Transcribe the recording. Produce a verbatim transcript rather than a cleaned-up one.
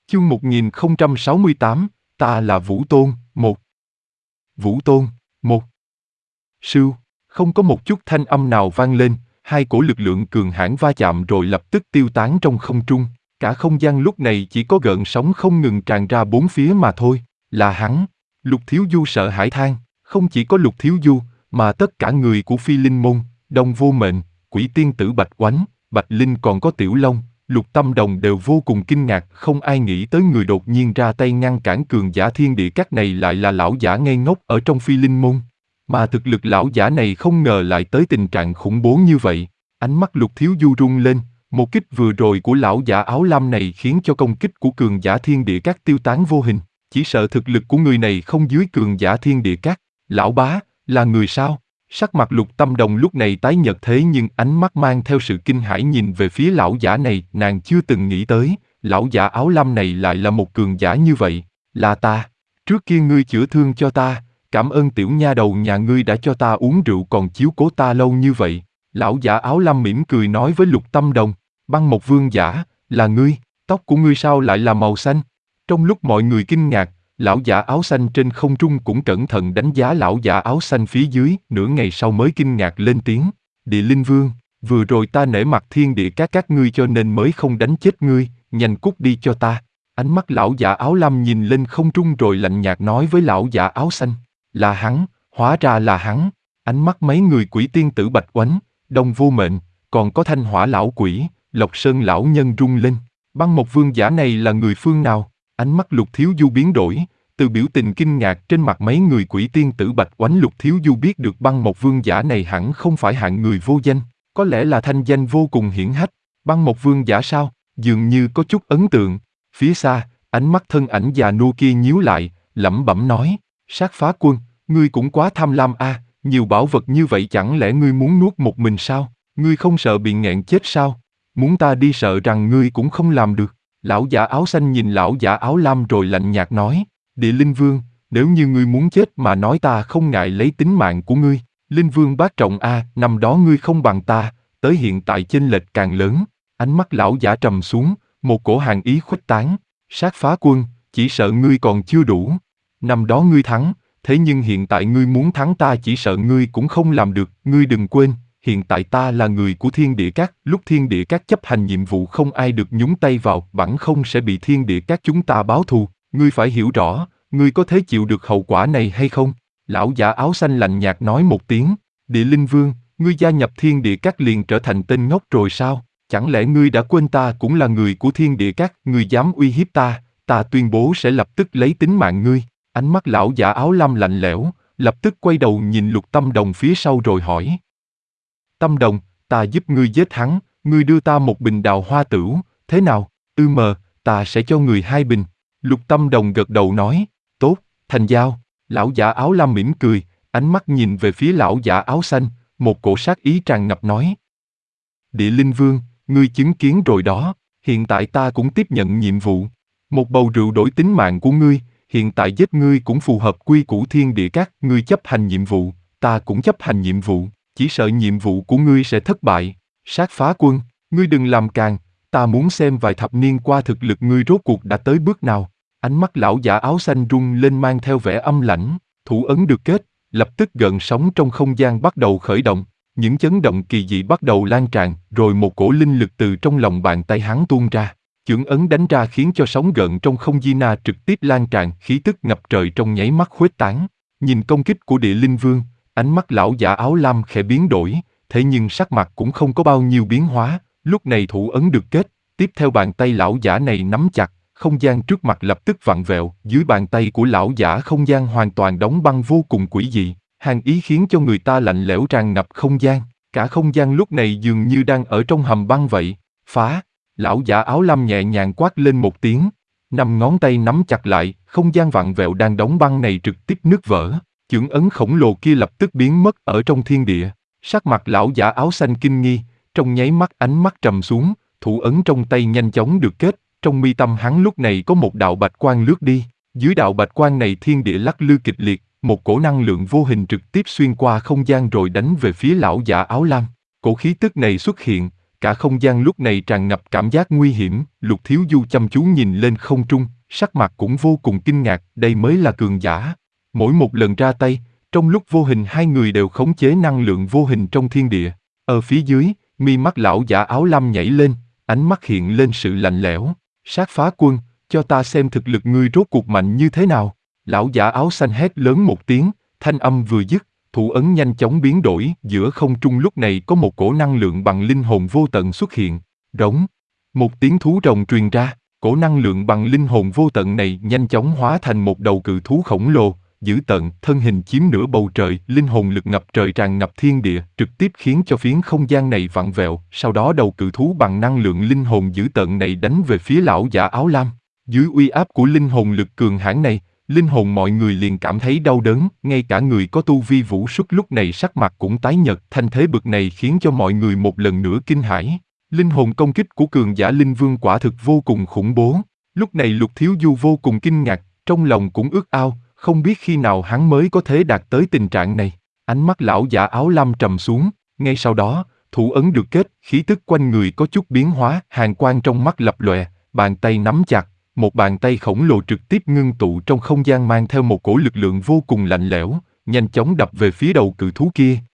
Chương một nghìn không trăm sáu mươi tám, ta là Vũ Tôn, một. Vũ Tôn, một. Sưu, không có một chút thanh âm nào vang lên, hai cổ lực lượng cường hãn va chạm rồi lập tức tiêu tán trong không trung. Cả không gian lúc này chỉ có gợn sóng không ngừng tràn ra bốn phía mà thôi. Là hắn. Lục Thiếu Du sợ hãi than. Không chỉ có Lục Thiếu Du, mà tất cả người của Phi Linh Môn, Đông Vô Mệnh, Quỷ Tiên Tử Bạch Oánh, Bạch Linh còn có Tiểu Long, Lục Tâm Đồng đều vô cùng kinh ngạc. Không ai nghĩ tới người đột nhiên ra tay ngăn cản cường giả thiên địa các này lại là lão giả ngây ngốc ở trong Phi Linh Môn. Mà thực lực lão giả này không ngờ lại tới tình trạng khủng bố như vậy. Ánh mắt Lục Thiếu Du rung lên, một kích vừa rồi của lão giả áo lam này khiến cho công kích của cường giả thiên địa các tiêu tán vô hình. Chỉ sợ thực lực của người này không dưới cường giả thiên địa các. Lão bá, là người sao? Sắc mặt Lục Tâm Đồng lúc này tái nhợt thế nhưng ánh mắt mang theo sự kinh hãi nhìn về phía lão giả này. Nàng chưa từng nghĩ tới, lão giả áo lam này lại là một cường giả như vậy. Là ta. Trước kia ngươi chữa thương cho ta. Cảm ơn tiểu nha đầu nhà ngươi đã cho ta uống rượu còn chiếu cố ta lâu như vậy. Lão giả áo lam mỉm cười nói với Lục Tâm Đồng. Băng một vương giả, là ngươi, tóc của ngươi sao lại là màu xanh? Trong lúc mọi người kinh ngạc, lão giả áo xanh trên không trung cũng cẩn thận đánh giá lão giả áo xanh phía dưới, nửa ngày sau mới kinh ngạc lên tiếng. Địa Linh Vương, vừa rồi ta nể mặt thiên địa các các ngươi cho nên mới không đánh chết ngươi, nhanh cút đi cho ta. Ánh mắt lão giả áo lam nhìn lên không trung rồi lạnh nhạt nói với lão giả áo xanh. Là hắn, hóa ra là hắn. Ánh mắt mấy người Quỷ Tiên Tử Bạch Oánh, Đông Vô Mệnh, còn có Thanh Hỏa lão quỷ, Lộc Sơn lão nhân rung lên. Băng một vương giả này là người phương nào? Ánh mắt Lục Thiếu Du biến đổi, từ biểu tình kinh ngạc trên mặt mấy người Quỷ Tiên Tử Bạch Oánh Lục Thiếu Du biết được băng một vương giả này hẳn không phải hạng người vô danh, có lẽ là thanh danh vô cùng hiển hách. Băng một vương giả sao? Dường như có chút ấn tượng. Phía xa, ánh mắt thân ảnh già nua kia nhíu lại, lẩm bẩm nói, Sát Phá Quân, ngươi cũng quá tham lam a, à, nhiều bảo vật như vậy chẳng lẽ ngươi muốn nuốt một mình sao? Ngươi không sợ bị nghẹn chết sao? Muốn ta đi sợ rằng ngươi cũng không làm được. Lão giả áo xanh nhìn lão giả áo lam rồi lạnh nhạt nói, Địa Linh Vương, nếu như ngươi muốn chết mà nói ta không ngại lấy tính mạng của ngươi. Linh Vương bát trọng a, à, năm đó ngươi không bằng ta, tới hiện tại chênh lệch càng lớn. Ánh mắt lão giả trầm xuống, một cổ hàn ý khuếch tán. Sát Phá Quân, chỉ sợ ngươi còn chưa đủ. Năm đó ngươi thắng, thế nhưng hiện tại ngươi muốn thắng ta chỉ sợ ngươi cũng không làm được. Ngươi đừng quên, hiện tại ta là người của thiên địa các, lúc thiên địa các chấp hành nhiệm vụ không ai được nhúng tay vào, bằng không sẽ bị thiên địa các chúng ta báo thù. Ngươi phải hiểu rõ, ngươi có thể chịu được hậu quả này hay không? Lão giả áo xanh lạnh nhạt nói một tiếng, Địa Linh Vương, ngươi gia nhập thiên địa các liền trở thành tên ngốc rồi sao? Chẳng lẽ ngươi đã quên ta cũng là người của thiên địa các, ngươi dám uy hiếp ta, ta tuyên bố sẽ lập tức lấy tính mạng ngươi. Ánh mắt lão giả áo lam lạnh lẽo, lập tức quay đầu nhìn Lục Tâm Đồng phía sau rồi hỏi. Tâm Đồng, ta giúp ngươi giết hắn, ngươi đưa ta một bình đào hoa tửu, thế nào? Ư mờ, ta sẽ cho người hai bình. Lục Tâm Đồng gật đầu nói, tốt, thành giao. Lão giả áo lam mỉm cười, ánh mắt nhìn về phía lão giả áo xanh, một cổ sát ý tràn ngập nói. Địa Linh Vương, ngươi chứng kiến rồi đó, hiện tại ta cũng tiếp nhận nhiệm vụ. Một bầu rượu đổi tính mạng của ngươi, hiện tại giết ngươi cũng phù hợp quy củ thiên địa các, ngươi chấp hành nhiệm vụ, ta cũng chấp hành nhiệm vụ, chỉ sợ nhiệm vụ của ngươi sẽ thất bại. Sát Phá Quân, ngươi đừng làm càng, ta muốn xem vài thập niên qua thực lực ngươi rốt cuộc đã tới bước nào. Ánh mắt lão giả áo xanh rung lên mang theo vẻ âm lãnh, thủ ấn được kết, lập tức gợn sóng trong không gian bắt đầu khởi động, những chấn động kỳ dị bắt đầu lan tràn, rồi một cổ linh lực từ trong lòng bàn tay hắn tuôn ra. Chưởng ấn đánh ra khiến cho sóng gợn trong không gian na trực tiếp lan tràn, khí tức ngập trời trong nháy mắt khuếch tán. Nhìn công kích của Địa Linh Vương, ánh mắt lão giả áo lam khẽ biến đổi, thế nhưng sắc mặt cũng không có bao nhiêu biến hóa. Lúc này thủ ấn được kết, tiếp theo bàn tay lão giả này nắm chặt, không gian trước mặt lập tức vặn vẹo. Dưới bàn tay của lão giả không gian hoàn toàn đóng băng vô cùng quỷ dị, hàn ý khiến cho người ta lạnh lẽo tràn ngập không gian. Cả không gian lúc này dường như đang ở trong hầm băng vậy. Phá! Lão giả áo lam nhẹ nhàng quát lên một tiếng, năm ngón tay nắm chặt lại, không gian vặn vẹo đang đóng băng này trực tiếp nứt vỡ, chưởng ấn khổng lồ kia lập tức biến mất ở trong thiên địa. Sắc mặt lão giả áo xanh kinh nghi, trong nháy mắt ánh mắt trầm xuống, thủ ấn trong tay nhanh chóng được kết, trong mi tâm hắn lúc này có một đạo bạch quang lướt đi, dưới đạo bạch quang này thiên địa lắc lư kịch liệt, một cổ năng lượng vô hình trực tiếp xuyên qua không gian rồi đánh về phía lão giả áo lam. Cổ khí tức này xuất hiện, Cả không gian lúc này tràn ngập cảm giác nguy hiểm, Lục Thiếu Du chăm chú nhìn lên không trung, sắc mặt cũng vô cùng kinh ngạc, đây mới là cường giả. Mỗi một lần ra tay, trong lúc vô hình hai người đều khống chế năng lượng vô hình trong thiên địa. Ở phía dưới, mi mắt lão giả áo lam nhảy lên, ánh mắt hiện lên sự lạnh lẽo. Sát phá quân, cho ta xem thực lực ngươi rốt cuộc mạnh như thế nào. Lão giả áo xanh hét lớn một tiếng, thanh âm vừa dứt, thủ ấn nhanh chóng biến đổi, giữa không trung lúc này có một cổ năng lượng bằng linh hồn vô tận xuất hiện. Rống. Một tiếng thú rồng truyền ra, cổ năng lượng bằng linh hồn vô tận này nhanh chóng hóa thành một đầu cự thú khổng lồ, dữ tợn, thân hình chiếm nửa bầu trời, linh hồn lực ngập trời tràn ngập thiên địa, trực tiếp khiến cho phiến không gian này vặn vẹo, sau đó đầu cự thú bằng năng lượng linh hồn dữ tợn này đánh về phía lão giả áo lam. Dưới uy áp của linh hồn lực cường hãn này, linh hồn mọi người liền cảm thấy đau đớn, ngay cả người có tu vi vũ xuất lúc này sắc mặt cũng tái nhợt, thanh thế bực này khiến cho mọi người một lần nữa kinh hãi. Linh hồn công kích của cường giả linh vương quả thực vô cùng khủng bố. Lúc này Lục Thiếu Du vô cùng kinh ngạc, trong lòng cũng ước ao, không biết khi nào hắn mới có thể đạt tới tình trạng này. Ánh mắt lão giả áo lam trầm xuống, ngay sau đó, thủ ấn được kết, khí tức quanh người có chút biến hóa, hàn quang trong mắt lập lòe, bàn tay nắm chặt, một bàn tay khổng lồ trực tiếp ngưng tụ trong không gian mang theo một cổ lực lượng vô cùng lạnh lẽo, nhanh chóng đập về phía đầu cự thú kia,